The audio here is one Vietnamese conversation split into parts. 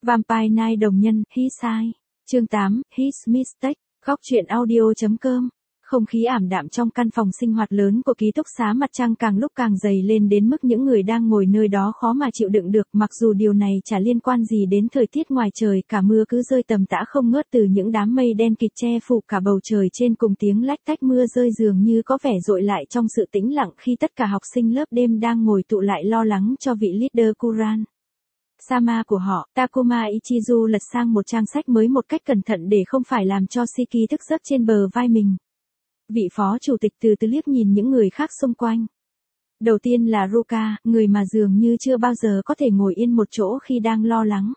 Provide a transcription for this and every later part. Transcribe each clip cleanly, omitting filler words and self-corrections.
Vampire Night đồng nhân, His Side. Chương 8, His Mistake. Góc truyện audio.com. Không khí ảm đạm trong căn phòng sinh hoạt lớn của ký túc xá, mặt trăng càng lúc càng dày lên đến mức những người đang ngồi nơi đó khó mà chịu đựng được, mặc dù điều này chả liên quan gì đến thời tiết ngoài trời, cả mưa cứ rơi tầm tã không ngớt từ những đám mây đen kịt che phủ cả bầu trời trên, cùng tiếng lách tách mưa rơi dường như có vẻ dội lại trong sự tĩnh lặng khi tất cả học sinh lớp đêm đang ngồi tụ lại lo lắng cho vị leader Kuran Sama của họ. Takuma Ichizu lật sang một trang sách mới một cách cẩn thận để không phải làm cho Shiki thức giấc trên bờ vai mình. Vị phó chủ tịch từ từ liếc nhìn những người khác xung quanh. Đầu tiên là Ruka, người mà dường như chưa bao giờ có thể ngồi yên một chỗ khi đang lo lắng.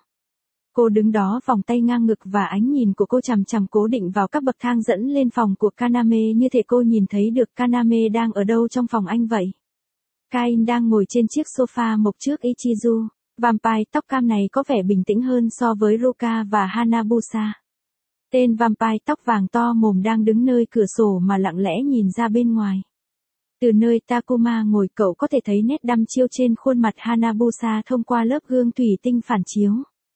Cô đứng đó vòng tay ngang ngực và ánh nhìn của cô chằm chằm cố định vào các bậc thang dẫn lên phòng của Kaname, như thể cô nhìn thấy được Kaname đang ở đâu trong phòng anh vậy. Kain đang ngồi trên chiếc sofa mộc trước Ichizu. Vampire tóc cam này có vẻ bình tĩnh hơn so với Ruka và Hanabusa. Tên vampire tóc vàng to mồm đang đứng nơi cửa sổ mà lặng lẽ nhìn ra bên ngoài. Từ nơi Takuma ngồi, cậu có thể thấy nét đăm chiêu trên khuôn mặt Hanabusa thông qua lớp gương thủy tinh phản chiếu.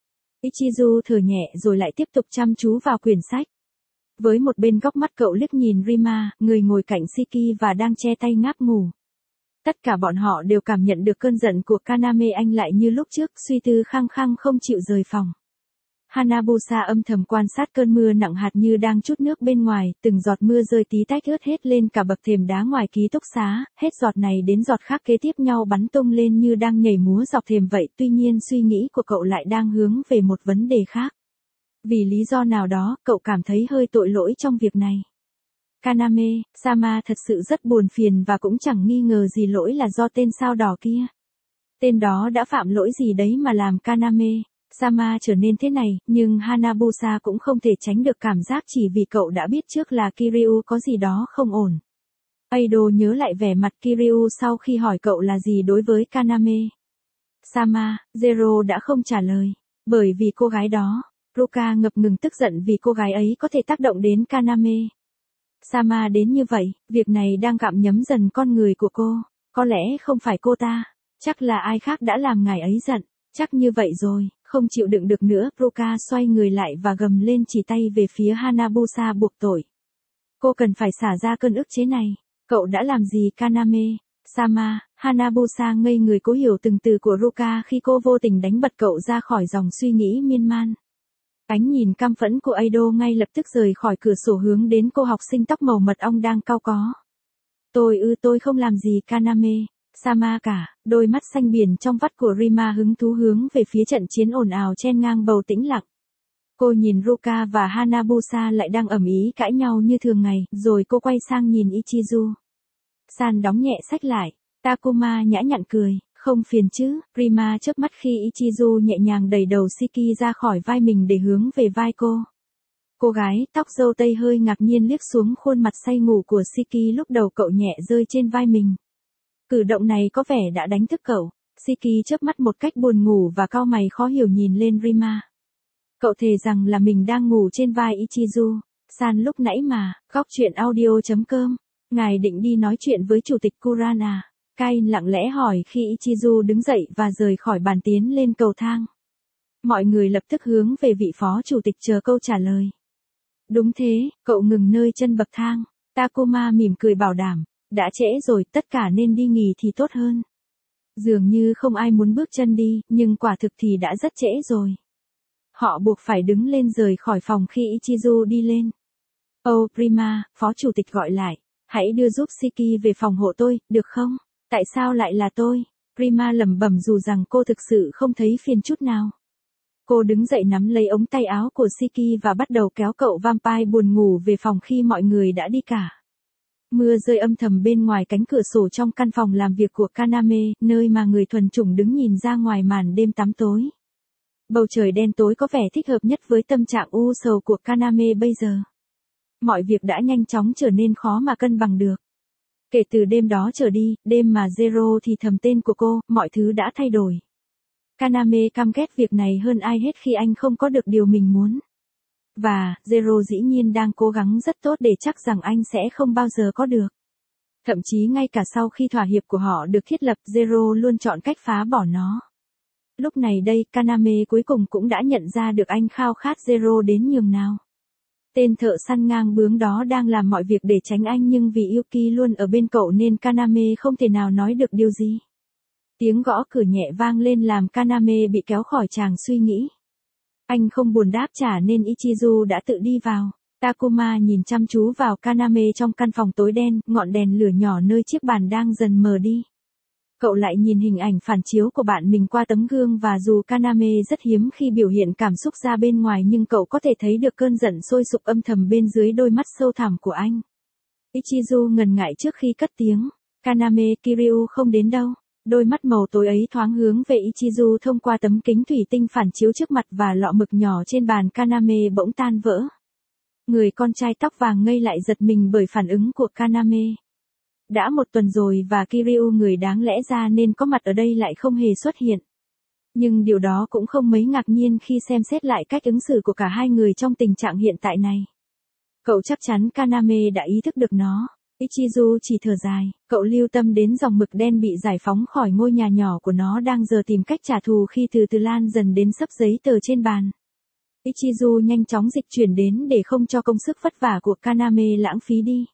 Ichizu thở nhẹ rồi lại tiếp tục chăm chú vào quyển sách. Với một bên góc mắt, cậu liếc nhìn Rima, người ngồi cạnh Shiki và đang che tay ngáp ngủ. Tất cả bọn họ đều cảm nhận được cơn giận của Kaname, anh lại như lúc trước, suy tư khăng khăng không chịu rời phòng. Hanabusa âm thầm quan sát cơn mưa nặng hạt như đang trút nước bên ngoài, từng giọt mưa rơi tí tách ướt hết lên cả bậc thềm đá ngoài ký túc xá, hết giọt này đến giọt khác kế tiếp nhau bắn tung lên như đang nhảy múa dọc thềm vậy. Tuy nhiên suy nghĩ của cậu lại đang hướng về một vấn đề khác. Vì lý do nào đó, cậu cảm thấy hơi tội lỗi trong việc này. Kaname, Sama thật sự rất buồn phiền và cũng chẳng nghi ngờ gì lỗi là do tên sao đỏ kia. Tên đó đã phạm lỗi gì đấy mà làm Kaname, Sama trở nên thế này, nhưng Hanabusa cũng không thể tránh được cảm giác chỉ vì cậu đã biết trước là Kiryu có gì đó không ổn. Aido nhớ lại vẻ mặt Kiryu sau khi hỏi cậu là gì đối với Kaname. Sama, Zero đã không trả lời, bởi vì cô gái đó. Ruka ngập ngừng tức giận vì cô gái ấy có thể tác động đến Kaname. Sama đến như vậy, việc này đang gặm nhấm dần con người của cô. Có lẽ không phải cô ta, chắc là ai khác đã làm ngài ấy giận. Chắc như vậy rồi, không chịu đựng được nữa, Ruka xoay người lại và gầm lên chỉ tay về phía Hanabusa buộc tội. Cô cần phải xả ra cơn ức chế này. Cậu đã làm gì Kaname? Sama, Hanabusa ngây người cố hiểu từng từ của Ruka khi cô vô tình đánh bật cậu ra khỏi dòng suy nghĩ miên man. Ánh nhìn căm phẫn của Aido ngay lập tức rời khỏi cửa sổ hướng đến cô học sinh tóc màu mật ong đang cau có. Tôi không làm gì Kaname. Sama cả, đôi mắt xanh biển trong vắt của Rima hứng thú hướng về phía trận chiến ồn ào chen ngang bầu tĩnh lặng. Cô nhìn Ruka và Hanabusa lại đang ầm ĩ cãi nhau như thường ngày, rồi cô quay sang nhìn Ichizu. San đóng nhẹ sách lại, Takuma nhã nhặn cười, không phiền chứ. Rima chớp mắt khi Ichizu nhẹ nhàng đẩy đầu Shiki ra khỏi vai mình để hướng về vai cô. Cô gái tóc râu tây hơi ngạc nhiên liếc xuống khuôn mặt say ngủ của Shiki lúc đầu cậu nhẹ rơi trên vai mình. Cử động này có vẻ đã đánh thức cậu. Shiki chớp mắt một cách buồn ngủ và cau mày khó hiểu nhìn lên Rima. Cậu thề rằng là mình đang ngủ trên vai Ichizu. San lúc nãy mà, góc truyện audio.com. Ngài định đi nói chuyện với chủ tịch Kuran à? Kain lặng lẽ hỏi khi Ichizu đứng dậy và rời khỏi bàn tiến lên cầu thang. Mọi người lập tức hướng về vị phó chủ tịch chờ câu trả lời. Đúng thế, cậu ngừng nơi chân bậc thang. Takuma mỉm cười bảo đảm. Đã trễ rồi, tất cả nên đi nghỉ thì tốt hơn. Dường như không ai muốn bước chân đi, nhưng quả thực thì đã rất trễ rồi. Họ buộc phải đứng lên rời khỏi phòng khi Ichizu đi lên. Prima, phó chủ tịch gọi lại. Hãy đưa giúp Shiki về phòng hộ tôi, được không? Tại sao lại là tôi? Prima lẩm bẩm dù rằng cô thực sự không thấy phiền chút nào. Cô đứng dậy nắm lấy ống tay áo của Shiki và bắt đầu kéo cậu vampire buồn ngủ về phòng khi mọi người đã đi cả. Mưa rơi âm thầm bên ngoài cánh cửa sổ trong căn phòng làm việc của Kaname, nơi mà người thuần chủng đứng nhìn ra ngoài màn đêm tăm tối. Bầu trời đen tối có vẻ thích hợp nhất với tâm trạng u sầu của Kaname bây giờ. Mọi việc đã nhanh chóng trở nên khó mà cân bằng được. Kể từ đêm đó trở đi, đêm mà Zero thì thầm tên của cô, mọi thứ đã thay đổi. Kaname căm ghét việc này hơn ai hết khi anh không có được điều mình muốn. Và, Zero dĩ nhiên đang cố gắng rất tốt để chắc rằng anh sẽ không bao giờ có được. Thậm chí ngay cả sau khi thỏa hiệp của họ được thiết lập, Zero luôn chọn cách phá bỏ nó. Lúc này đây, Kaname cuối cùng cũng đã nhận ra được anh khao khát Zero đến nhường nào. Tên thợ săn ngang bướng đó đang làm mọi việc để tránh anh nhưng vì Yuki luôn ở bên cậu nên Kaname không thể nào nói được điều gì. Tiếng gõ cửa nhẹ vang lên làm Kaname bị kéo khỏi tràng suy nghĩ. Anh không buồn đáp trả nên Ichizu đã tự đi vào. Takuma nhìn chăm chú vào Kaname trong căn phòng tối đen, ngọn đèn lửa nhỏ nơi chiếc bàn đang dần mờ đi. Cậu lại nhìn hình ảnh phản chiếu của bạn mình qua tấm gương và dù Kaname rất hiếm khi biểu hiện cảm xúc ra bên ngoài nhưng cậu có thể thấy được cơn giận sôi sục âm thầm bên dưới đôi mắt sâu thẳm của anh. Ichizu ngần ngại trước khi cất tiếng. Kaname, Kiryu không đến đâu. Đôi mắt màu tối ấy thoáng hướng về Ichizu thông qua tấm kính thủy tinh phản chiếu trước mặt và lọ mực nhỏ trên bàn Kaname bỗng tan vỡ. Người con trai tóc vàng ngây lại giật mình bởi phản ứng của Kaname. Đã một tuần rồi và Kiryu người đáng lẽ ra nên có mặt ở đây lại không hề xuất hiện. Nhưng điều đó cũng không mấy ngạc nhiên khi xem xét lại cách ứng xử của cả hai người trong tình trạng hiện tại này. Cậu chắc chắn Kaname đã ý thức được nó. Ichizu chỉ thở dài, cậu lưu tâm đến dòng mực đen bị giải phóng khỏi ngôi nhà nhỏ của nó đang giờ tìm cách trả thù khi từ từ lan dần đến sấp giấy tờ trên bàn. Ichizu nhanh chóng dịch chuyển đến để không cho công sức vất vả của Kaname lãng phí đi.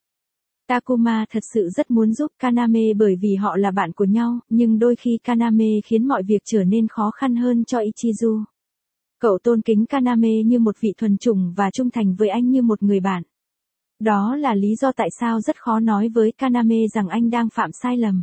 Takuma thật sự rất muốn giúp Kaname bởi vì họ là bạn của nhau, nhưng đôi khi Kaname khiến mọi việc trở nên khó khăn hơn cho Ichizu. Cậu tôn kính Kaname như một vị thuần chủng và trung thành với anh như một người bạn. Đó là lý do tại sao rất khó nói với Kaname rằng anh đang phạm sai lầm.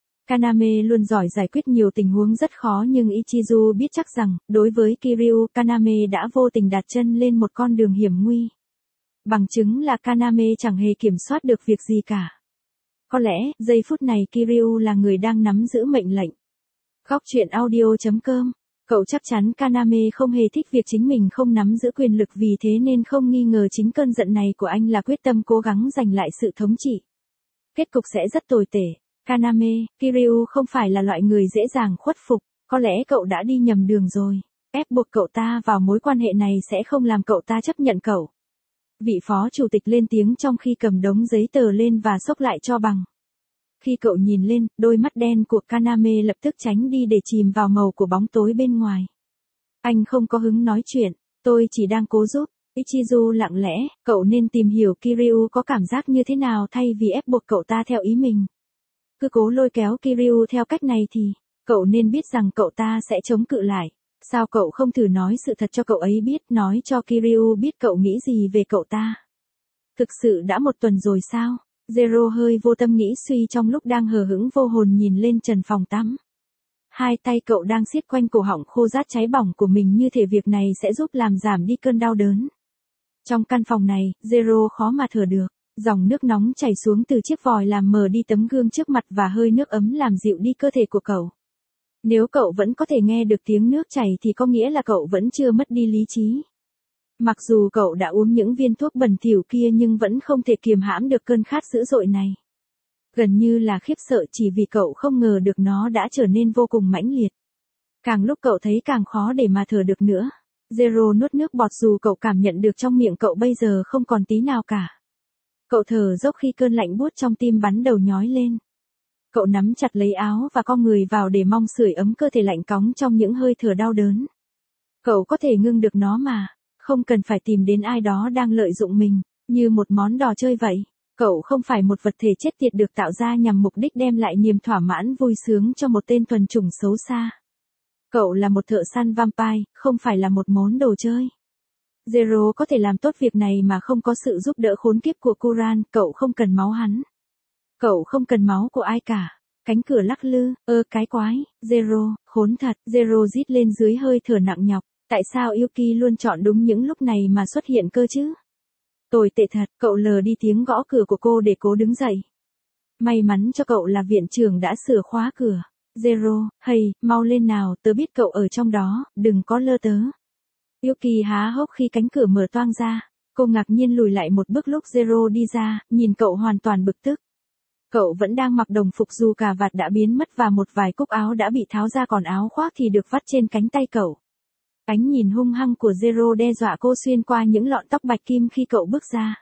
Kaname luôn giỏi giải quyết nhiều tình huống rất khó nhưng Ichizu biết chắc rằng, đối với Kiryu, Kaname đã vô tình đặt chân lên một con đường hiểm nguy. Bằng chứng là Kaname chẳng hề kiểm soát được việc gì cả. Có lẽ, giây phút này Kiryu là người đang nắm giữ mệnh lệnh. Góc truyện audio.com. Cậu chắc chắn Kaname không hề thích việc chính mình không nắm giữ quyền lực vì thế nên không nghi ngờ chính cơn giận này của anh là quyết tâm cố gắng giành lại sự thống trị. Kết cục sẽ rất tồi tệ. Kaname, Kiryu không phải là loại người dễ dàng khuất phục, có lẽ cậu đã đi nhầm đường rồi. Ép buộc cậu ta vào mối quan hệ này sẽ không làm cậu ta chấp nhận cậu. Vị phó chủ tịch lên tiếng trong khi cầm đống giấy tờ lên và xốc lại cho bằng. Khi cậu nhìn lên, đôi mắt đen của Kaname lập tức tránh đi để chìm vào màu của bóng tối bên ngoài. Anh không có hứng nói chuyện, tôi chỉ đang cố giúp. Ichizu lặng lẽ, cậu nên tìm hiểu Kiryu có cảm giác như thế nào thay vì ép buộc cậu ta theo ý mình. Cứ cố lôi kéo Kiryu theo cách này thì, cậu nên biết rằng cậu ta sẽ chống cự lại. Sao cậu không thử nói sự thật cho cậu ấy biết, nói cho Kiryu biết cậu nghĩ gì về cậu ta. Thực sự đã một tuần rồi sao? Zero hơi vô tâm nghĩ suy trong lúc đang hờ hững vô hồn nhìn lên trần phòng tắm. Hai tay cậu đang siết quanh cổ họng khô rát cháy bỏng của mình như thể việc này sẽ giúp làm giảm đi cơn đau đớn. Trong căn phòng này, Zero khó mà thở được. Dòng nước nóng chảy xuống từ chiếc vòi làm mờ đi tấm gương trước mặt và hơi nước ấm làm dịu đi cơ thể của cậu. Nếu cậu vẫn có thể nghe được tiếng nước chảy thì có nghĩa là cậu vẫn chưa mất đi lý trí. Mặc dù cậu đã uống những viên thuốc bẩn thỉu kia nhưng vẫn không thể kiềm hãm được cơn khát dữ dội này. Gần như là khiếp sợ chỉ vì cậu không ngờ được nó đã trở nên vô cùng mãnh liệt. Càng lúc cậu thấy càng khó để mà thở được nữa. Zero nuốt nước bọt dù cậu cảm nhận được trong miệng cậu bây giờ không còn tí nào cả. Cậu thở dốc khi cơn lạnh buốt trong tim bắn đầu nhói lên. Cậu nắm chặt lấy áo và co người vào để mong sưởi ấm cơ thể lạnh cóng trong những hơi thở đau đớn. Cậu có thể ngưng được nó mà, không cần phải tìm đến ai đó đang lợi dụng mình, như một món trò chơi vậy. Cậu không phải một vật thể chết tiệt được tạo ra nhằm mục đích đem lại niềm thỏa mãn vui sướng cho một tên thuần chủng xấu xa. Cậu là một thợ săn vampire, không phải là một món đồ chơi. Zero có thể làm tốt việc này mà không có sự giúp đỡ khốn kiếp của Kuran, cậu không cần máu hắn. Cậu không cần máu của ai cả. Cánh cửa lắc lư, cái quái, Zero, khốn thật, Zero rít lên dưới hơi thở nặng nhọc. Tại sao Yuki luôn chọn đúng những lúc này mà xuất hiện cơ chứ? Tồi tệ thật, cậu lờ đi tiếng gõ cửa của cô để cố đứng dậy. May mắn cho cậu là viện trưởng đã sửa khóa cửa. Zero, hey, mau lên nào, tớ biết cậu ở trong đó, đừng có lơ tớ. Yuki há hốc khi cánh cửa mở toang ra. Cô ngạc nhiên lùi lại một bước lúc Zero đi ra, nhìn cậu hoàn toàn bực tức. Cậu vẫn đang mặc đồng phục dù cà vạt đã biến mất và một vài cúc áo đã bị tháo ra còn áo khoác thì được vắt trên cánh tay cậu. Ánh nhìn hung hăng của Zero đe dọa cô xuyên qua những lọn tóc bạch kim khi cậu bước ra.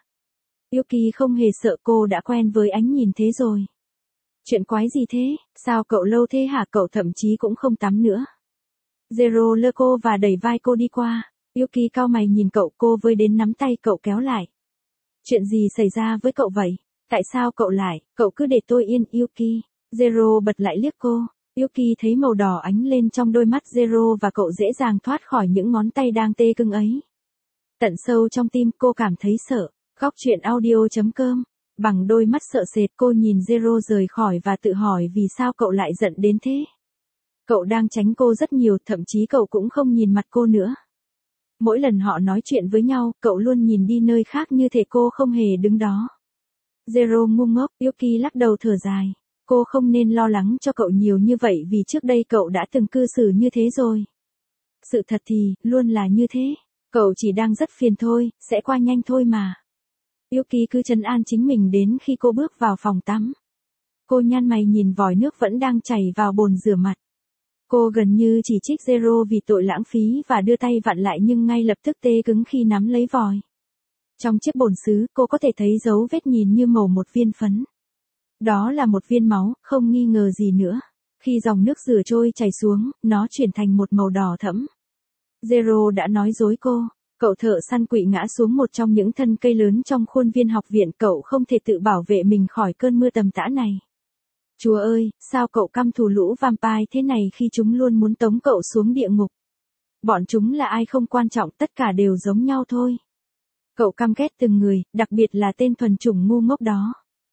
Yuki không hề sợ, cô đã quen với ánh nhìn thế rồi. Chuyện quái gì thế, sao cậu lâu thế hả, cậu thậm chí cũng không tắm nữa. Zero lơ cô và đẩy vai cô đi qua. Yuki cau mày nhìn cậu, cô với đến nắm tay cậu kéo lại. Chuyện gì xảy ra với cậu vậy? Tại sao cậu lại, cậu cứ để tôi yên Yuki. Zero bật lại liếc cô. Yuki thấy màu đỏ ánh lên trong đôi mắt Zero và cậu dễ dàng thoát khỏi những ngón tay đang tê cứng ấy. Tận sâu trong tim cô cảm thấy sợ. Góc chuyện audio.com. Bằng đôi mắt sợ sệt cô nhìn Zero rời khỏi và tự hỏi vì sao cậu lại giận đến thế. Cậu đang tránh cô rất nhiều, thậm chí cậu cũng không nhìn mặt cô nữa. Mỗi lần họ nói chuyện với nhau, cậu luôn nhìn đi nơi khác như thể cô không hề đứng đó. Zero ngu ngốc, Yuki lắc đầu thở dài. Cô không nên lo lắng cho cậu nhiều như vậy vì trước đây cậu đã từng cư xử như thế rồi. Sự thật thì, luôn là như thế. Cậu chỉ đang rất phiền thôi, sẽ qua nhanh thôi mà. Yuki cứ trấn an chính mình đến khi cô bước vào phòng tắm. Cô nhăn mày nhìn vòi nước vẫn đang chảy vào bồn rửa mặt. Cô gần như chỉ trích Zero vì tội lãng phí và đưa tay vặn lại nhưng ngay lập tức tê cứng khi nắm lấy vòi. Trong chiếc bồn sứ, cô có thể thấy dấu vết nhìn như màu một viên phấn. Đó là một viên máu, không nghi ngờ gì nữa. Khi dòng nước rửa trôi chảy xuống, nó chuyển thành một màu đỏ thẫm. Zero đã nói dối cô. Cậu thợ săn quỵ ngã xuống một trong những thân cây lớn trong khuôn viên học viện, cậu không thể tự bảo vệ mình khỏi cơn mưa tầm tã này. Chúa ơi, sao cậu căm thù lũ vampire thế này khi chúng luôn muốn tống cậu xuống địa ngục? Bọn chúng là ai không quan trọng, tất cả đều giống nhau thôi. Cậu căm ghét từng người, đặc biệt là tên thuần chủng ngu ngốc đó.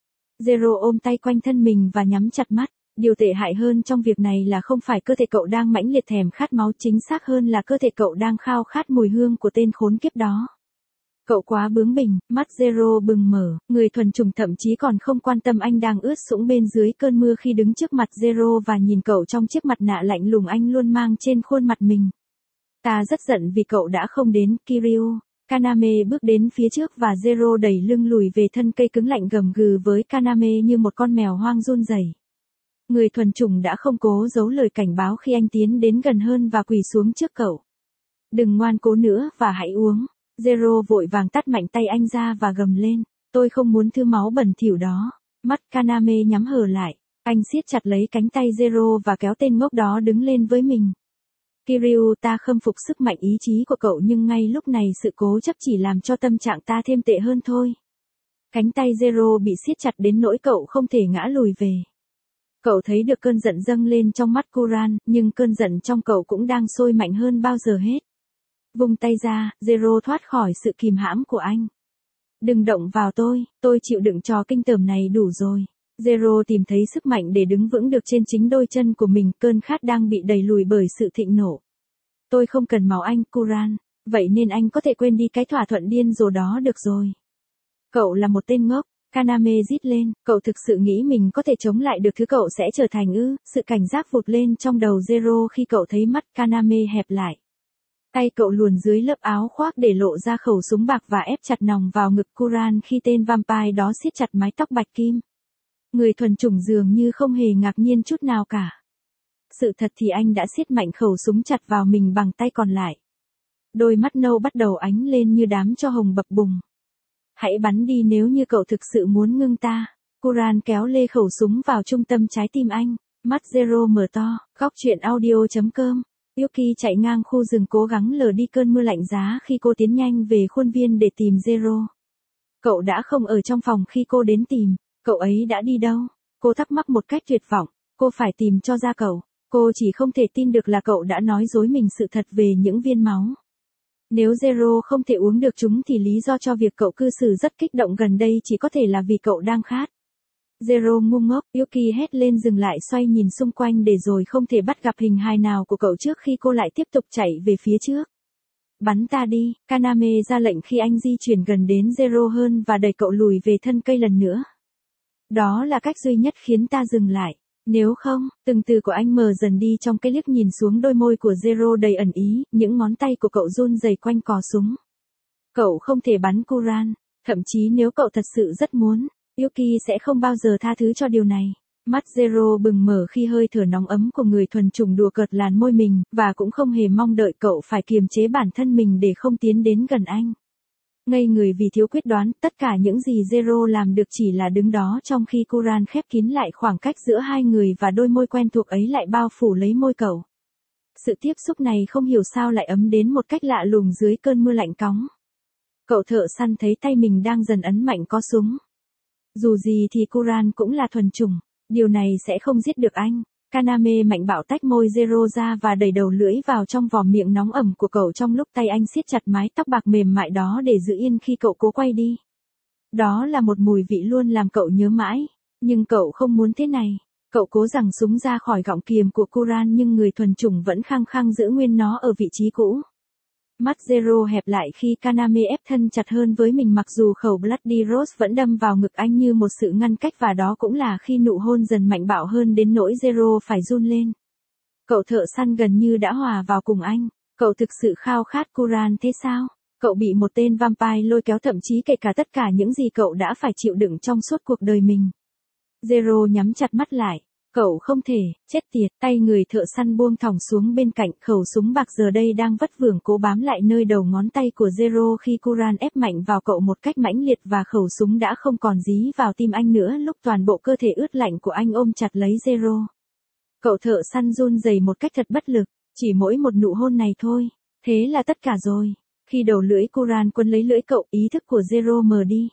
Zero ôm tay quanh thân mình và nhắm chặt mắt. Điều tệ hại hơn trong việc này là không phải cơ thể cậu đang mãnh liệt thèm khát máu, chính xác hơn là cơ thể cậu đang khao khát mùi hương của tên khốn kiếp đó. Cậu quá bướng bỉnh, mắt Zero bừng mở, người thuần chủng thậm chí còn không quan tâm anh đang ướt sũng bên dưới cơn mưa khi đứng trước mặt Zero và nhìn cậu trong chiếc mặt nạ lạnh lùng anh luôn mang trên khuôn mặt mình. Ta rất giận vì cậu đã không đến, Kiryu. Kaname bước đến phía trước và Zero đẩy lưng lùi về thân cây cứng lạnh gầm gừ với Kaname như một con mèo hoang run rẩy. Người thuần chủng đã không cố giấu lời cảnh báo khi anh tiến đến gần hơn và quỳ xuống trước cậu. Đừng ngoan cố nữa và hãy uống. Zero vội vàng tát mạnh tay anh ra và gầm lên. Tôi không muốn thứ máu bẩn thỉu đó. Mắt Kaname nhắm hờ lại. Anh siết chặt lấy cánh tay Zero và kéo tên ngốc đó đứng lên với mình. Kiryu, ta khâm phục sức mạnh ý chí của cậu nhưng ngay lúc này sự cố chấp chỉ làm cho tâm trạng ta thêm tệ hơn thôi. Cánh tay Zero bị siết chặt đến nỗi cậu không thể ngã lùi về. Cậu thấy được cơn giận dâng lên trong mắt Kuran, nhưng cơn giận trong cậu cũng đang sôi mạnh hơn bao giờ hết. Vung tay ra, Zero thoát khỏi sự kìm hãm của anh. Đừng động vào tôi chịu đựng trò kinh tởm này đủ rồi. Zero tìm thấy sức mạnh để đứng vững được trên chính đôi chân của mình, cơn khát đang bị đẩy lùi bởi sự thịnh nộ. Tôi không cần máu anh, Kuran, vậy nên anh có thể quên đi cái thỏa thuận điên rồ đó được rồi. Cậu là một tên ngốc. Kaname rít lên, cậu thực sự nghĩ mình có thể chống lại được thứ cậu sẽ trở thành ư? Sự cảnh giác vụt lên trong đầu Zero khi cậu thấy mắt Kaname hẹp lại. Tay cậu luồn dưới lớp áo khoác để lộ ra khẩu súng bạc và ép chặt nòng vào ngực Kuran khi tên vampire đó siết chặt mái tóc bạch kim. Người thuần chủng dường như không hề ngạc nhiên chút nào cả. Sự thật thì anh đã siết mạnh khẩu súng chặt vào mình bằng tay còn lại. Đôi mắt nâu bắt đầu ánh lên như đám tro hồng bập bùng. Hãy bắn đi nếu như cậu thực sự muốn ngưng ta. Kuran kéo lê khẩu súng vào trung tâm trái tim anh. Mắt Zero mở to. Góc chuyện audio.com. Yuki chạy ngang khu rừng cố gắng lờ đi cơn mưa lạnh giá khi cô tiến nhanh về khuôn viên để tìm Zero. Cậu đã không ở trong phòng khi cô đến tìm. Cậu ấy đã đi đâu? Cô thắc mắc một cách tuyệt vọng. Cô phải tìm cho ra cậu. Cô chỉ không thể tin được là cậu đã nói dối mình sự thật về những viên máu. Nếu Zero không thể uống được chúng thì lý do cho việc cậu cư xử rất kích động gần đây chỉ có thể là vì cậu đang khát. Zero ngu ngốc, Yuki hét lên dừng lại xoay nhìn xung quanh để rồi không thể bắt gặp hình hài nào của cậu trước khi cô lại tiếp tục chạy về phía trước. Bắn ta đi, Kaname ra lệnh khi anh di chuyển gần đến Zero hơn và đẩy cậu lùi về thân cây lần nữa. Đó là cách duy nhất khiến ta dừng lại. Nếu không, từng từ của anh mờ dần đi trong cái liếc nhìn xuống đôi môi của Zero đầy ẩn ý, những ngón tay của cậu run rẩy quanh cò súng. Cậu không thể bắn Kuran, thậm chí nếu cậu thật sự rất muốn, Yuki sẽ không bao giờ tha thứ cho điều này. Mắt Zero bừng mở khi hơi thở nóng ấm của người thuần chủng đùa cợt làn môi mình, và cũng không hề mong đợi cậu phải kiềm chế bản thân mình để không tiến đến gần anh. Ngây người vì thiếu quyết đoán, tất cả những gì Zero làm được chỉ là đứng đó trong khi Kuran khép kín lại khoảng cách giữa hai người và đôi môi quen thuộc ấy lại bao phủ lấy môi cậu. Sự tiếp xúc này không hiểu sao lại ấm đến một cách lạ lùng dưới cơn mưa lạnh cóng. Cậu thợ săn thấy tay mình đang dần ấn mạnh có súng. Dù gì thì Kuran cũng là thuần chủng, điều này sẽ không giết được anh. Kaname mạnh bạo tách môi Zero ra và đẩy đầu lưỡi vào trong vòm miệng nóng ẩm của cậu trong lúc tay anh siết chặt mái tóc bạc mềm mại đó để giữ yên khi cậu cố quay đi. Đó là một mùi vị luôn làm cậu nhớ mãi, nhưng cậu không muốn thế này. Cậu cố giằng súng ra khỏi gọng kiềm của Kuran nhưng người thuần chủng vẫn khăng khăng giữ nguyên nó ở vị trí cũ. Mắt Zero hẹp lại khi Kaname ép thân chặt hơn với mình mặc dù khẩu Bloody Rose vẫn đâm vào ngực anh như một sự ngăn cách và đó cũng là khi nụ hôn dần mạnh bạo hơn đến nỗi Zero phải run lên. Cậu thợ săn gần như đã hòa vào cùng anh. Cậu thực sự khao khát Kuran thế sao? Cậu bị một tên vampire lôi kéo thậm chí kể cả tất cả những gì cậu đã phải chịu đựng trong suốt cuộc đời mình. Zero nhắm chặt mắt lại. Cậu không thể, chết tiệt, tay người thợ săn buông thõng xuống bên cạnh, khẩu súng bạc giờ đây đang vất vưởng cố bám lại nơi đầu ngón tay của Zero khi Kuran ép mạnh vào cậu một cách mãnh liệt và khẩu súng đã không còn dí vào tim anh nữa lúc toàn bộ cơ thể ướt lạnh của anh ôm chặt lấy Zero. Cậu thợ săn run rẩy một cách thật bất lực, chỉ mỗi một nụ hôn này thôi, thế là tất cả rồi. Khi đầu lưỡi Kuran quấn lấy lưỡi cậu, ý thức của Zero mờ đi.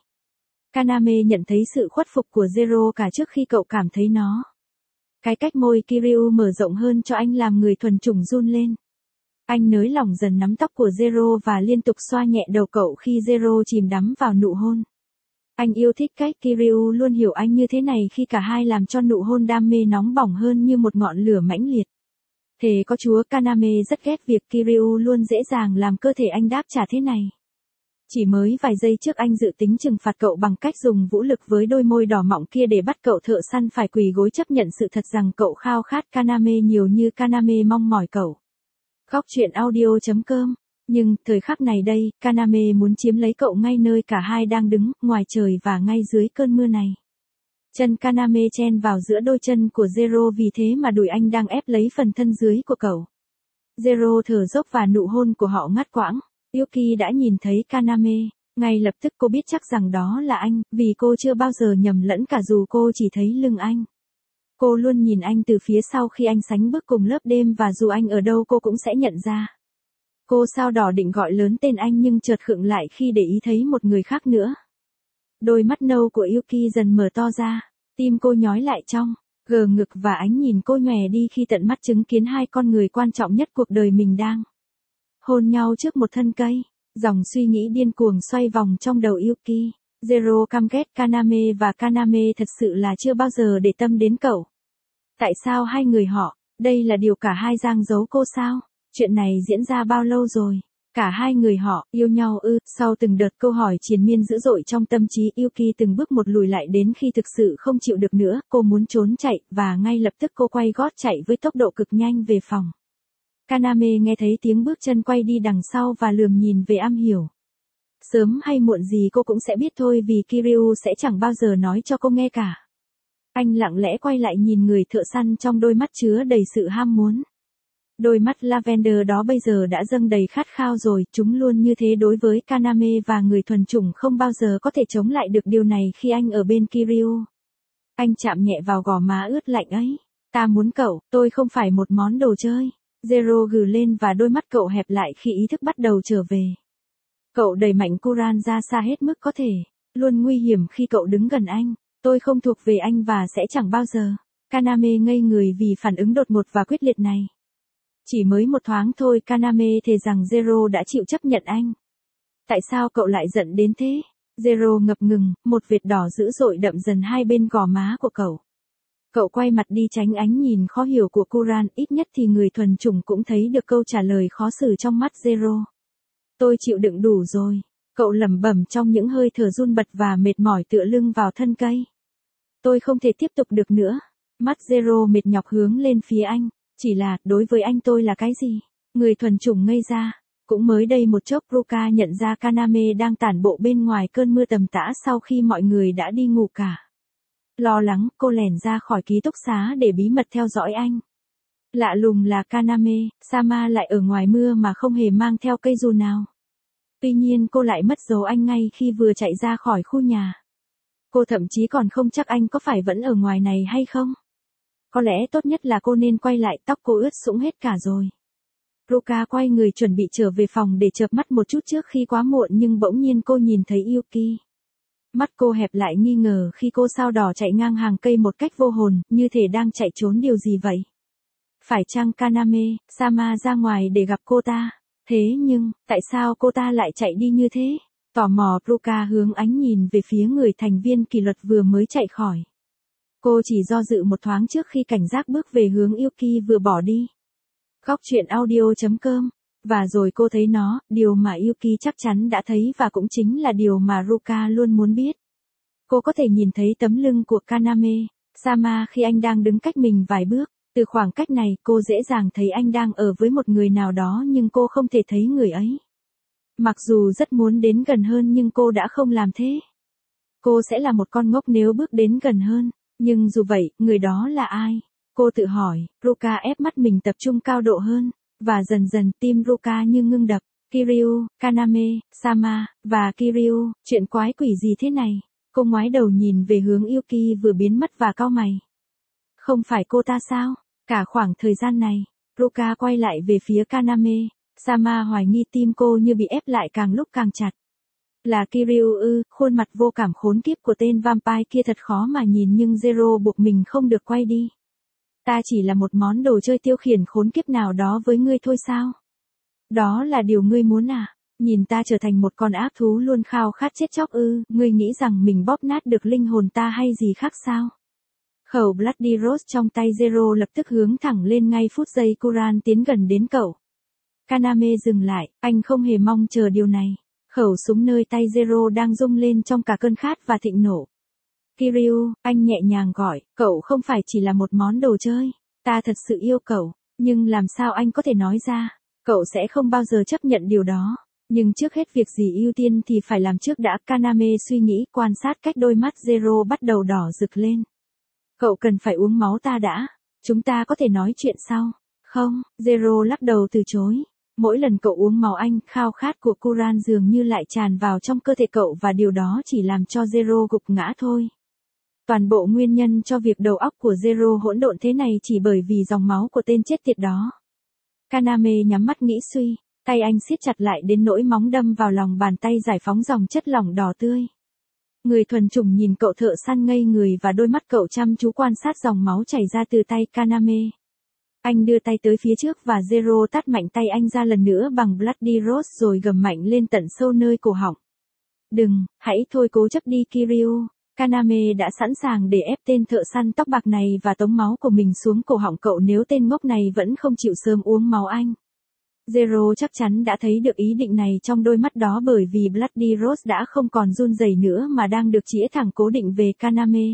Kaname nhận thấy sự khuất phục của Zero cả trước khi cậu cảm thấy nó. Cái cách môi Kiryu mở rộng hơn cho anh làm người thuần chủng run lên. Anh nới lỏng dần nắm tóc của Zero và liên tục xoa nhẹ đầu cậu khi Zero chìm đắm vào nụ hôn. Anh yêu thích cách Kiryu luôn hiểu anh như thế này khi cả hai làm cho nụ hôn đam mê nóng bỏng hơn như một ngọn lửa mãnh liệt. Thề có chúa Kaname rất ghét việc Kiryu luôn dễ dàng làm cơ thể anh đáp trả thế này. Chỉ mới vài giây trước anh dự tính trừng phạt cậu bằng cách dùng vũ lực với đôi môi đỏ mọng kia để bắt cậu thợ săn phải quỳ gối chấp nhận sự thật rằng cậu khao khát Kaname nhiều như Kaname mong mỏi cậu. Góc truyện audio.com. Nhưng, thời khắc này đây, Kaname muốn chiếm lấy cậu ngay nơi cả hai đang đứng, ngoài trời và ngay dưới cơn mưa này. Chân Kaname chen vào giữa đôi chân của Zero vì thế mà đùi anh đang ép lấy phần thân dưới của cậu. Zero thở dốc và nụ hôn của họ ngắt quãng. Yuki đã nhìn thấy Kaname, ngay lập tức cô biết chắc rằng đó là anh, vì cô chưa bao giờ nhầm lẫn cả dù cô chỉ thấy lưng anh. Cô luôn nhìn anh từ phía sau khi anh sánh bước cùng lớp đêm và dù anh ở đâu cô cũng sẽ nhận ra. Cô sao đỏ định gọi lớn tên anh nhưng chợt khựng lại khi để ý thấy một người khác nữa. Đôi mắt nâu của Yuki dần mở to ra, tim cô nhói lại trong, gờ ngực và ánh nhìn cô nhòe đi khi tận mắt chứng kiến hai con người quan trọng nhất cuộc đời mình đang hôn nhau trước một thân cây. Dòng suy nghĩ điên cuồng xoay vòng trong đầu Yuki. Zero căm ghét Kaname và Kaname thật sự là chưa bao giờ để tâm đến cậu. Tại sao hai người họ, đây là điều cả hai giang giấu cô sao? Chuyện này diễn ra bao lâu rồi? Cả hai người họ, yêu nhau ư? Sau từng đợt câu hỏi triền miên dữ dội trong tâm trí Yuki từng bước một lùi lại đến khi thực sự không chịu được nữa, cô muốn trốn chạy, và ngay lập tức cô quay gót chạy với tốc độ cực nhanh về phòng. Kaname nghe thấy tiếng bước chân quay đi đằng sau và lườm nhìn về am hiểu. Sớm hay muộn gì cô cũng sẽ biết thôi vì Kiryu sẽ chẳng bao giờ nói cho cô nghe cả. Anh lặng lẽ quay lại nhìn người thợ săn trong đôi mắt chứa đầy sự ham muốn. Đôi mắt lavender đó bây giờ đã dâng đầy khát khao rồi, chúng luôn như thế đối với Kaname và người thuần chủng không bao giờ có thể chống lại được điều này khi anh ở bên Kiryu. Anh chạm nhẹ vào gò má ướt lạnh ấy. Ta muốn cậu, tôi không phải một món đồ chơi. Zero gừ lên và đôi mắt cậu hẹp lại khi ý thức bắt đầu trở về. Cậu đẩy mạnh Kuran ra xa hết mức có thể. Luôn nguy hiểm khi cậu đứng gần anh. Tôi không thuộc về anh và sẽ chẳng bao giờ. Kaname ngây người vì phản ứng đột ngột và quyết liệt này. Chỉ mới một thoáng thôi Kaname thề rằng Zero đã chịu chấp nhận anh. Tại sao cậu lại giận đến thế? Zero ngập ngừng, một vệt đỏ dữ dội đậm dần hai bên gò má của cậu. Cậu quay mặt đi tránh ánh nhìn khó hiểu của Kuran, ít nhất thì người thuần chủng cũng thấy được câu trả lời khó xử trong mắt Zero. Tôi chịu đựng đủ rồi. Cậu lẩm bẩm trong những hơi thở run bật và mệt mỏi tựa lưng vào thân cây. Tôi không thể tiếp tục được nữa. Mắt Zero mệt nhọc hướng lên phía anh. Chỉ là, đối với anh tôi là cái gì? Người thuần chủng ngây ra. Cũng mới đây một chốc Ruka nhận ra Kaname đang tản bộ bên ngoài cơn mưa tầm tã sau khi mọi người đã đi ngủ cả. Lo lắng, cô lẻn ra khỏi ký túc xá để bí mật theo dõi anh. Lạ lùng là Kaname, Sama lại ở ngoài mưa mà không hề mang theo cây dù nào. Tuy nhiên cô lại mất dấu anh ngay khi vừa chạy ra khỏi khu nhà. Cô thậm chí còn không chắc anh có phải vẫn ở ngoài này hay không. Có lẽ tốt nhất là cô nên quay lại, tóc cô ướt sũng hết cả rồi. Ruka quay người chuẩn bị trở về phòng để chợp mắt một chút trước khi quá muộn nhưng bỗng nhiên cô nhìn thấy Yuki. Mắt cô hẹp lại nghi ngờ khi cô sao đỏ chạy ngang hàng cây một cách vô hồn, như thể đang chạy trốn điều gì vậy. Phải chăng Kaname, Sama ra ngoài để gặp cô ta? Thế nhưng, tại sao cô ta lại chạy đi như thế? Tò mò Ruka hướng ánh nhìn về phía người thành viên kỷ luật vừa mới chạy khỏi. Cô chỉ do dự một thoáng trước khi cảnh giác bước về hướng Yuki vừa bỏ đi. Góc truyện audio.com. Và rồi cô thấy nó, điều mà Yuki chắc chắn đã thấy và cũng chính là điều mà Ruka luôn muốn biết. Cô có thể nhìn thấy tấm lưng của Kaname, Sama khi anh đang đứng cách mình vài bước. Từ khoảng cách này cô dễ dàng thấy anh đang ở với một người nào đó nhưng cô không thể thấy người ấy. Mặc dù rất muốn đến gần hơn nhưng cô đã không làm thế. Cô sẽ là một con ngốc nếu bước đến gần hơn. Nhưng dù vậy, người đó là ai? Cô tự hỏi. Ruka ép mắt mình tập trung cao độ hơn. Và dần dần tim Ruka như ngưng đập. Kiryu, Kaname, Sama, và Kiryu, chuyện quái quỷ gì thế này? Cô ngoái đầu nhìn về hướng Yuki vừa biến mất và cau mày. Không phải cô ta sao? Cả khoảng thời gian này, Ruka quay lại về phía Kaname. Sama hoài nghi tim cô như bị ép lại càng lúc càng chặt. Là Kiryu ư? Khuôn mặt vô cảm khốn kiếp của tên vampire kia thật khó mà nhìn nhưng Zero buộc mình không được quay đi. Ta chỉ là một món đồ chơi tiêu khiển khốn kiếp nào đó với ngươi thôi sao? Đó là điều ngươi muốn à? Nhìn ta trở thành một con ác thú luôn khao khát chết chóc ư? Ngươi nghĩ rằng mình bóp nát được linh hồn ta hay gì khác sao? Khẩu Bloody Rose trong tay Zero lập tức hướng thẳng lên ngay phút giây Kuran tiến gần đến cậu. Kaname dừng lại, anh không hề mong chờ điều này. Khẩu súng nơi tay Zero đang rung lên trong cả cơn khát và thịnh nộ. Kiryu, anh nhẹ nhàng gọi, cậu không phải chỉ là một món đồ chơi. Ta thật sự yêu cậu, nhưng làm sao anh có thể nói ra? Cậu sẽ không bao giờ chấp nhận điều đó. Nhưng trước hết việc gì ưu tiên thì phải làm trước đã. Kaname suy nghĩ quan sát cách đôi mắt Zero bắt đầu đỏ rực lên. Cậu cần phải uống máu ta đã. Chúng ta có thể nói chuyện sau. Không, Zero lắc đầu từ chối. Mỗi lần cậu uống máu anh, khao khát của Kuran dường như lại tràn vào trong cơ thể cậu và điều đó chỉ làm cho Zero gục ngã thôi. Toàn bộ nguyên nhân cho việc đầu óc của Zero hỗn độn thế này chỉ bởi vì dòng máu của tên chết tiệt đó. Kaname nhắm mắt nghĩ suy, tay anh siết chặt lại đến nỗi móng đâm vào lòng bàn tay giải phóng dòng chất lỏng đỏ tươi. Người thuần chủng nhìn cậu thợ săn ngây người và đôi mắt cậu chăm chú quan sát dòng máu chảy ra từ tay Kaname. Anh đưa tay tới phía trước và Zero tát mạnh tay anh ra lần nữa bằng Bloody Rose rồi gầm mạnh lên tận sâu nơi cổ họng. Đừng, hãy thôi cố chấp đi Kiryu. Kaname đã sẵn sàng để ép tên thợ săn tóc bạc này và tống máu của mình xuống cổ họng cậu nếu tên ngốc này vẫn không chịu sớm uống máu anh. Zero chắc chắn đã thấy được ý định này trong đôi mắt đó bởi vì Bloody Rose đã không còn run rẩy nữa mà đang được chĩa thẳng cố định về Kaname.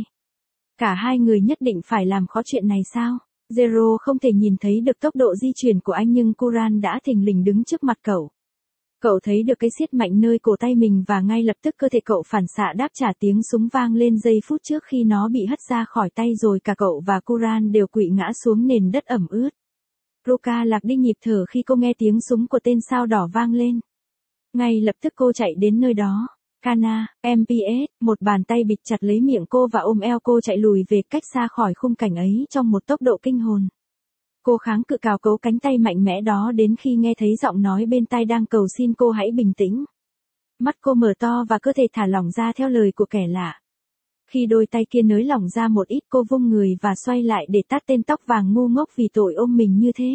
Cả hai người nhất định phải làm khó chuyện này sao? Zero không thể nhìn thấy được tốc độ di chuyển của anh nhưng Kuran đã thình lình đứng trước mặt cậu. Cậu thấy được cái siết mạnh nơi cổ tay mình và ngay lập tức cơ thể cậu phản xạ đáp trả tiếng súng vang lên giây phút trước khi nó bị hất ra khỏi tay rồi cả cậu và Kuran đều quỵ ngã xuống nền đất ẩm ướt. Ruka lạc đi nhịp thở khi cô nghe tiếng súng của tên sao đỏ vang lên. Ngay lập tức cô chạy đến nơi đó. Kana, MPS, một bàn tay bịt chặt lấy miệng cô và ôm eo cô chạy lùi về cách xa khỏi khung cảnh ấy trong một tốc độ kinh hồn. Cô kháng cự cào cấu cánh tay mạnh mẽ đó đến khi nghe thấy giọng nói bên tai đang cầu xin cô hãy bình tĩnh. Mắt cô mở to và cơ thể thả lỏng ra theo lời của kẻ lạ. Khi đôi tay kia nới lỏng ra một ít cô vung người và xoay lại để tát tên tóc vàng ngu ngốc vì tội ôm mình như thế.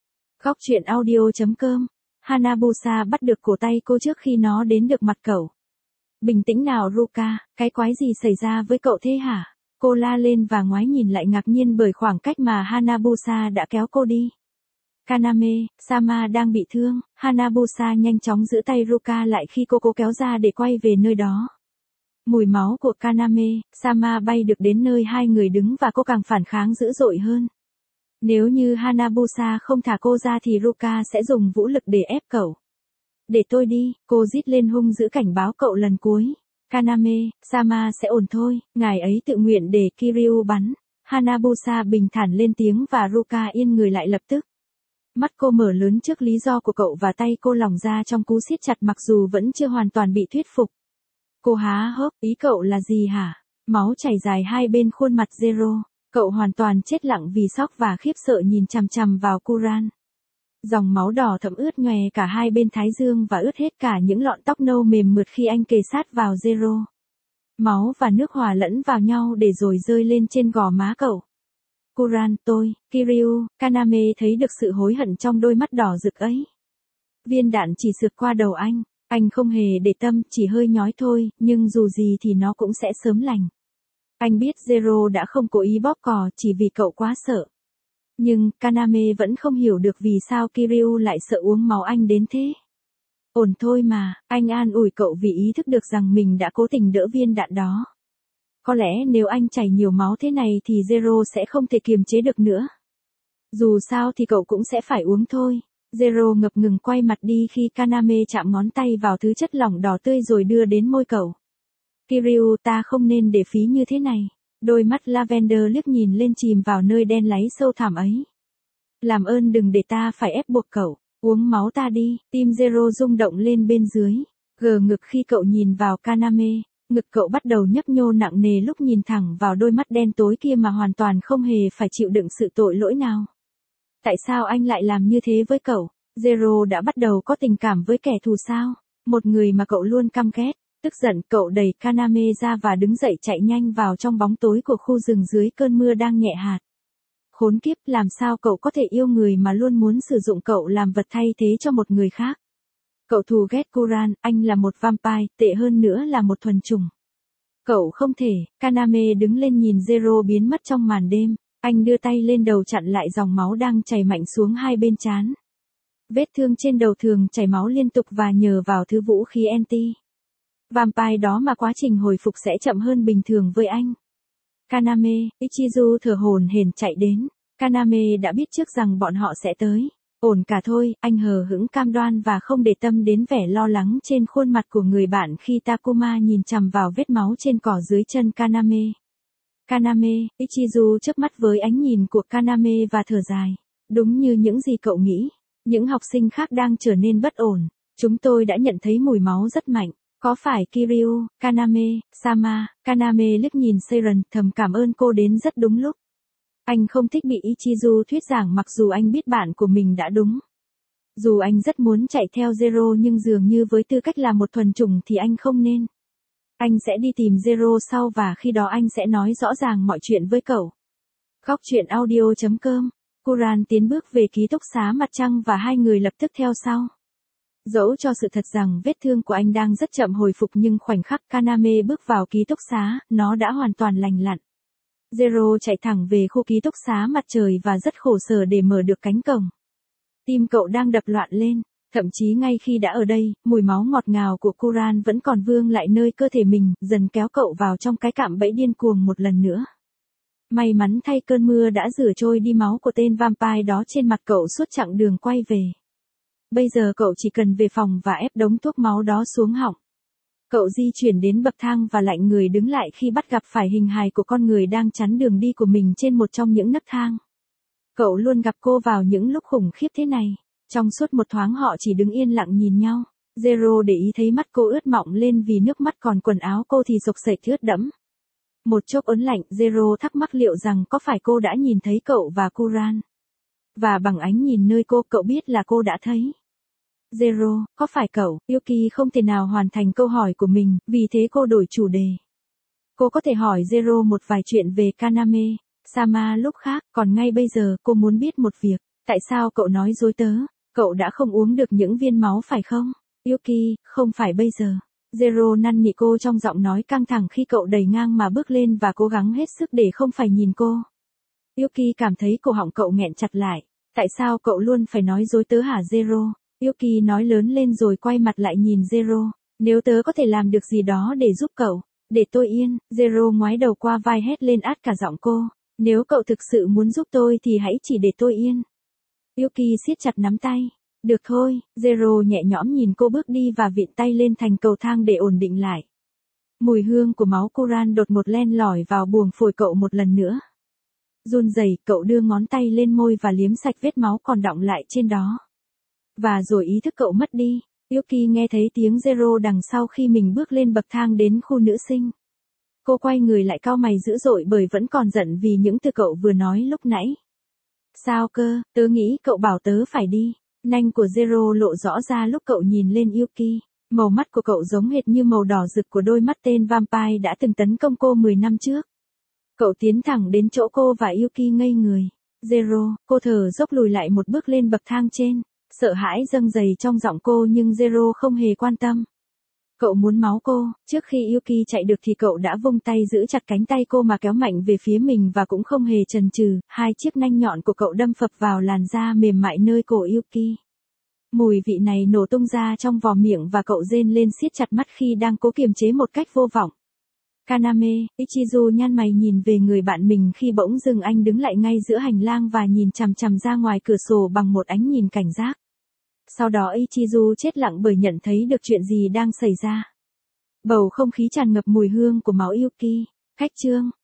Góc truyện audio.com. Hanabusa bắt được cổ tay cô trước khi nó đến được mặt cậu. Bình tĩnh nào Ruka, cái quái gì xảy ra với cậu thế hả? Cô la lên và ngoái nhìn lại ngạc nhiên bởi khoảng cách mà Hanabusa đã kéo cô đi. Kaname, Sama đang bị thương, Hanabusa nhanh chóng giữ tay Ruka lại khi cô cố kéo ra để quay về nơi đó. Mùi máu của Kaname, Sama bay được đến nơi hai người đứng và cô càng phản kháng dữ dội hơn. Nếu như Hanabusa không thả cô ra thì Ruka sẽ dùng vũ lực để ép cậu. Để tôi đi, cô rít lên hung dữ cảnh báo cậu lần cuối. Kaname, Sama sẽ ổn thôi, ngài ấy tự nguyện để Kiryu bắn. Hanabusa bình thản lên tiếng và Ruka yên người lại lập tức. Mắt cô mở lớn trước lý do của cậu và tay cô lỏng ra trong cú siết chặt mặc dù vẫn chưa hoàn toàn bị thuyết phục. Cô há hốc, ý cậu là gì hả? Máu chảy dài hai bên khuôn mặt Zero. Cậu hoàn toàn chết lặng vì sốc và khiếp sợ nhìn chằm chằm vào Kuran. Dòng máu đỏ thẫm ướt nhòe cả hai bên thái dương và ướt hết cả những lọn tóc nâu mềm mượt khi anh kề sát vào Zero. Máu và nước hòa lẫn vào nhau để rồi rơi lên trên gò má cậu. Kuran, tôi, Kiryu, Kaname thấy được sự hối hận trong đôi mắt đỏ rực ấy. Viên đạn chỉ sượt qua đầu anh không hề để tâm, chỉ hơi nhói thôi, nhưng dù gì thì nó cũng sẽ sớm lành. Anh biết Zero đã không cố ý bóp cò chỉ vì cậu quá sợ. Nhưng, Kaname vẫn không hiểu được vì sao Kiryu lại sợ uống máu anh đến thế. Ổn thôi mà, anh an ủi cậu vì ý thức được rằng mình đã cố tình đỡ viên đạn đó. Có lẽ nếu anh chảy nhiều máu thế này thì Zero sẽ không thể kiềm chế được nữa. Dù sao thì cậu cũng sẽ phải uống thôi. Zero ngập ngừng quay mặt đi khi Kaname chạm ngón tay vào thứ chất lỏng đỏ tươi rồi đưa đến môi cậu. Kiryu, ta không nên để phí như thế này. Đôi mắt Lavender liếc nhìn lên chìm vào nơi đen láy sâu thẳm ấy. Làm ơn đừng để ta phải ép buộc cậu. Uống máu ta đi. Tim Zero rung động lên bên dưới. Gờ ngực khi cậu nhìn vào Kaname. Ngực cậu bắt đầu nhấp nhô nặng nề lúc nhìn thẳng vào đôi mắt đen tối kia mà hoàn toàn không hề phải chịu đựng sự tội lỗi nào. Tại sao anh lại làm như thế với cậu? Zero đã bắt đầu có tình cảm với kẻ thù sao? Một người mà cậu luôn căm ghét. Tức giận, cậu đẩy Kaname ra và đứng dậy chạy nhanh vào trong bóng tối của khu rừng dưới cơn mưa đang nhẹ hạt. Khốn kiếp, làm sao cậu có thể yêu người mà luôn muốn sử dụng cậu làm vật thay thế cho một người khác? Cậu thù ghét Kuran, anh là một vampire, tệ hơn nữa là một thuần chủng. Cậu không thể. Kaname đứng lên nhìn Zero biến mất trong màn đêm. Anh đưa tay lên đầu chặn lại dòng máu đang chảy mạnh xuống hai bên trán. Vết thương trên đầu thường chảy máu liên tục và nhờ vào thứ vũ khí anti vampire đó mà quá trình hồi phục sẽ chậm hơn bình thường với anh. Kaname, Ichizu thở hổn hển chạy đến. Kaname đã biết trước rằng bọn họ sẽ tới. Ổn cả thôi, anh hờ hững cam đoan và không để tâm đến vẻ lo lắng trên khuôn mặt của người bạn khi Takuma nhìn chằm vào vết máu trên cỏ dưới chân Kaname. Kaname, Ichizu chớp mắt với ánh nhìn của Kaname và thở dài. Đúng như những gì cậu nghĩ. Những học sinh khác đang trở nên bất ổn. Chúng tôi đã nhận thấy mùi máu rất mạnh. Có phải Kiryu, Kaname, Sama? Kaname liếc nhìn Seiren, thầm cảm ơn cô đến rất đúng lúc. Anh không thích bị Ichizu thuyết giảng mặc dù anh biết bạn của mình đã đúng. Dù anh rất muốn chạy theo Zero nhưng dường như với tư cách là một thuần chủng thì anh không nên. Anh sẽ đi tìm Zero sau và khi đó anh sẽ nói rõ ràng mọi chuyện với cậu. Góc truyện audio.com. Kuran tiến bước về ký túc xá mặt trăng và hai người lập tức theo sau. Dẫu cho sự thật rằng vết thương của anh đang rất chậm hồi phục nhưng khoảnh khắc Kaname bước vào ký túc xá, nó đã hoàn toàn lành lặn. Zero chạy thẳng về khu ký túc xá mặt trời và rất khổ sở để mở được cánh cổng. Tim cậu đang đập loạn lên, thậm chí ngay khi đã ở đây, mùi máu ngọt ngào của Kuran vẫn còn vương lại nơi cơ thể mình, dần kéo cậu vào trong cái cạm bẫy điên cuồng một lần nữa. May mắn thay cơn mưa đã rửa trôi đi máu của tên vampire đó trên mặt cậu suốt chặng đường quay về. Bây giờ cậu chỉ cần về phòng và ép đống thuốc máu đó xuống họng. Cậu di chuyển đến bậc thang và lạnh người đứng lại khi bắt gặp phải hình hài của con người đang chắn đường đi của mình trên một trong những nấc thang. Cậu luôn gặp cô vào những lúc khủng khiếp thế này. Trong suốt một thoáng họ chỉ đứng yên lặng nhìn nhau. Zero để ý thấy mắt cô ướt mọng lên vì nước mắt, còn quần áo cô thì xộc xệch ướt đẫm. Một chốc ớn lạnh, Zero thắc mắc liệu rằng có phải cô đã nhìn thấy cậu và Kuran. Và bằng ánh nhìn nơi cô, cậu biết là cô đã thấy. Zero, có phải cậu? Yuki không thể nào hoàn thành câu hỏi của mình, vì thế cô đổi chủ đề. Cô có thể hỏi Zero một vài chuyện về Kaname, Sama lúc khác, còn ngay bây giờ cô muốn biết một việc. Tại sao cậu nói dối tớ? Cậu đã không uống được những viên máu phải không? Yuki, không phải bây giờ. Zero năn nỉ cô trong giọng nói căng thẳng khi cậu đẩy ngang mà bước lên và cố gắng hết sức để không phải nhìn cô. Yuki cảm thấy cổ họng cậu nghẹn chặt lại. Tại sao cậu luôn phải nói dối tớ hả Zero? Yuki nói lớn lên rồi quay mặt lại nhìn Zero. Nếu tớ có thể làm được gì đó để giúp cậu, để tôi yên. Zero ngoái đầu qua vai hét lên át cả giọng cô. Nếu cậu thực sự muốn giúp tôi thì hãy chỉ để tôi yên. Yuki siết chặt nắm tay. Được thôi, Zero nhẹ nhõm nhìn cô bước đi và vịn tay lên thành cầu thang để ổn định lại. Mùi hương của máu Kuran đột ngột len lỏi vào buồng phổi cậu một lần nữa. Run rẩy, cậu đưa ngón tay lên môi và liếm sạch vết máu còn đọng lại trên đó. Và rồi ý thức cậu mất đi. Yuki nghe thấy tiếng Zero đằng sau khi mình bước lên bậc thang đến khu nữ sinh. Cô quay người lại cau mày dữ dội bởi vẫn còn giận vì những từ cậu vừa nói lúc nãy. Sao cơ, tớ nghĩ cậu bảo tớ phải đi. Nanh của Zero lộ rõ ra lúc cậu nhìn lên Yuki. Màu mắt của cậu giống hệt như màu đỏ rực của đôi mắt tên vampire đã từng tấn công cô 10 năm trước. Cậu tiến thẳng đến chỗ cô và Yuki ngây người. Zero, cô thở dốc lùi lại một bước lên bậc thang trên. Sợ hãi dâng dày trong giọng cô nhưng Zero không hề quan tâm. Cậu muốn máu cô, trước khi Yuki chạy được thì cậu đã vung tay giữ chặt cánh tay cô mà kéo mạnh về phía mình và cũng không hề chần chừ, hai chiếc nanh nhọn của cậu đâm phập vào làn da mềm mại nơi cổ Yuki. Mùi vị này nổ tung ra trong vò miệng và cậu rên lên siết chặt mắt khi đang cố kiềm chế một cách vô vọng. Kaname, Ichizu nhăn mày nhìn về người bạn mình khi bỗng dưng anh đứng lại ngay giữa hành lang và nhìn chằm chằm ra ngoài cửa sổ bằng một ánh nhìn cảnh giác. Sau đó Ichizu chết lặng bởi nhận thấy được chuyện gì đang xảy ra. Bầu không khí tràn ngập mùi hương của máu Yuki. Khách chương.